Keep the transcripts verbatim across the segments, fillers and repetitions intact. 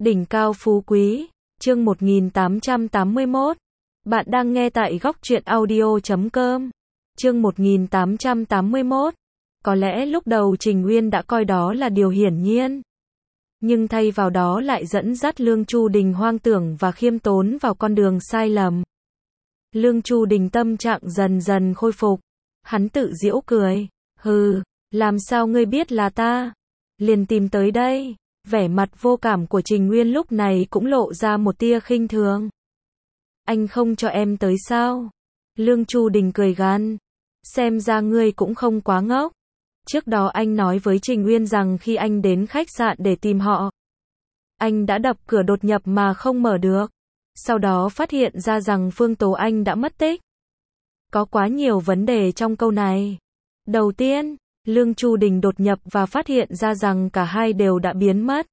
Đỉnh cao phú quý, chương một nghìn tám trăm tám mươi mốt. Bạn đang nghe tại góc truyện audio chấm com. Chương một nghìn tám trăm tám mươi mốt. Có lẽ lúc đầu Trình Uyên đã coi đó là điều hiển nhiên. Nhưng thay vào đó lại dẫn dắt Lương Chu Đình hoang tưởng và khiêm tốn vào con đường sai lầm. Lương Chu Đình tâm trạng dần dần khôi phục. Hắn tự giễu cười. Hừ, làm sao ngươi biết là ta? Liền tìm tới đây. Vẻ mặt vô cảm của Trình Uyên lúc này cũng lộ ra một tia khinh thường. Anh không cho em tới sao? Lương Chu Đình cười gằn. Xem ra ngươi cũng không quá ngốc. Trước đó anh nói với Trình Uyên rằng khi anh đến khách sạn để tìm họ, anh đã đập cửa đột nhập mà không mở được. Sau đó phát hiện ra rằng Phương Tố Anh đã mất tích. Có quá nhiều vấn đề trong câu này. Đầu tiên, Lương Chu Đình đột nhập và phát hiện ra rằng cả hai đều đã biến mất.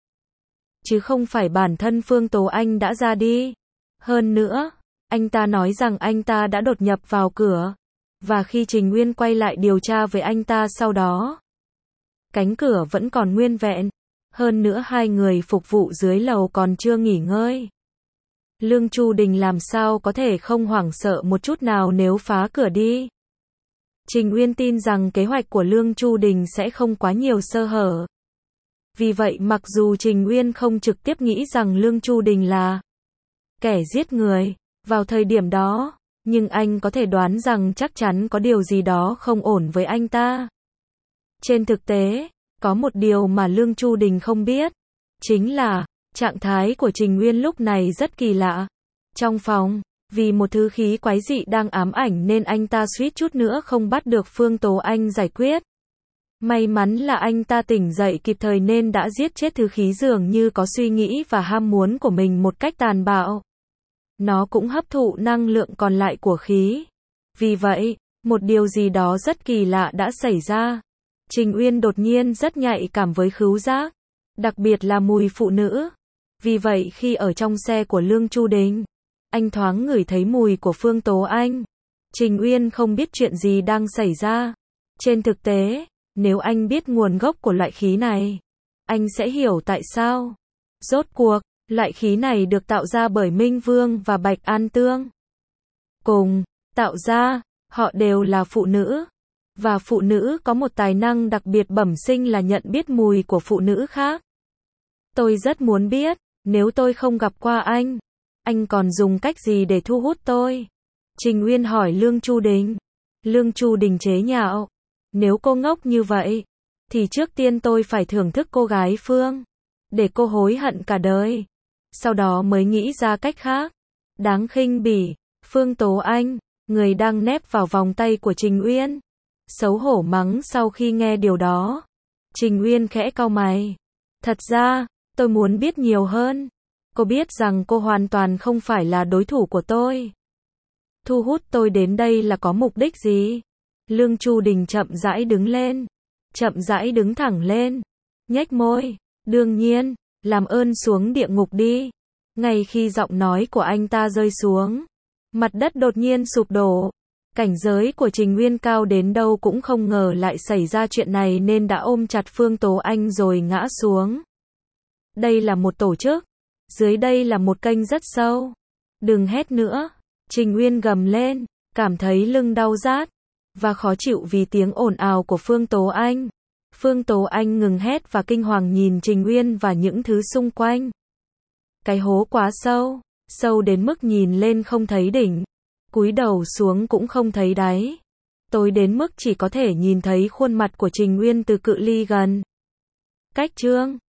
Chứ không phải bản thân Phương Tố Anh đã ra đi. Hơn nữa, anh ta nói rằng anh ta đã đột nhập vào cửa. Và khi Trình Uyên quay lại điều tra về anh ta sau đó, cánh cửa vẫn còn nguyên vẹn. Hơn nữa hai người phục vụ dưới lầu còn chưa nghỉ ngơi. Lương Chu Đình làm sao có thể không hoảng sợ một chút nào nếu phá cửa đi. Trình Uyên tin rằng kế hoạch của Lương Chu Đình sẽ không quá nhiều sơ hở. Vì vậy mặc dù Trình Uyên không trực tiếp nghĩ rằng Lương Chu Đình là kẻ giết người vào thời điểm đó, nhưng anh có thể đoán rằng chắc chắn có điều gì đó không ổn với anh ta. Trên thực tế, có một điều mà Lương Chu Đình không biết, chính là trạng thái của Trình Uyên lúc này rất kỳ lạ. Trong phòng, vì một thứ khí quái dị đang ám ảnh nên anh ta suýt chút nữa không bắt được Phương Tố Anh giải quyết. May mắn là anh ta tỉnh dậy kịp thời nên đã giết chết thứ khí dường như có suy nghĩ và ham muốn của mình một cách tàn bạo. Nó cũng hấp thụ năng lượng còn lại của khí. Vì vậy, một điều gì đó rất kỳ lạ đã xảy ra. Trình Uyên đột nhiên rất nhạy cảm với khứu giác, đặc biệt là mùi phụ nữ. Vì vậy khi ở trong xe của Lương Chu Đình, anh thoáng ngửi thấy mùi của Phương Tố Anh. Trình Uyên không biết chuyện gì đang xảy ra. Trên thực tế, nếu anh biết nguồn gốc của loại khí này, anh sẽ hiểu tại sao. Rốt cuộc, loại khí này được tạo ra bởi Minh Vương và Bạch An Tương. Cùng tạo ra, họ đều là phụ nữ. Và phụ nữ có một tài năng đặc biệt bẩm sinh là nhận biết mùi của phụ nữ khác. Tôi rất muốn biết, nếu tôi không gặp qua anh, anh còn dùng cách gì để thu hút tôi? Trình Uyên hỏi Lương Chu Đình. Lương Chu Đình chế nhạo. Nếu cô ngốc như vậy, thì trước tiên tôi phải thưởng thức cô gái Phương, để cô hối hận cả đời. Sau đó mới nghĩ ra cách khác. Đáng khinh bỉ. Phương Tố Anh, người đang nép vào vòng tay của Trình Uyên, xấu hổ mắng sau khi nghe điều đó. Trình Uyên khẽ cau mày. Thật ra, tôi muốn biết nhiều hơn. Cô biết rằng cô hoàn toàn không phải là đối thủ của tôi. Thu hút tôi đến đây là có mục đích gì? Lương Chu Đình chậm rãi đứng lên. Chậm rãi đứng thẳng lên. Nhếch môi. Đương nhiên, làm ơn xuống địa ngục đi. Ngay khi giọng nói của anh ta rơi xuống, mặt đất đột nhiên sụp đổ. Cảnh giới của Trình Uyên cao đến đâu cũng không ngờ lại xảy ra chuyện này nên đã ôm chặt Phương Tố Anh rồi ngã xuống. Đây là một tổ chức. Dưới đây là một kênh rất sâu. Đừng hét nữa. Trình Uyên gầm lên, cảm thấy lưng đau rát và khó chịu vì tiếng ồn ào của Phương Tố Anh. Phương Tố Anh ngừng hét và kinh hoàng nhìn Trình Uyên và những thứ xung quanh. Cái hố quá sâu, sâu đến mức nhìn lên không thấy đỉnh, cúi đầu xuống cũng không thấy đáy. Tối đến mức chỉ có thể nhìn thấy khuôn mặt của Trình Uyên từ cự ly gần. Cách chương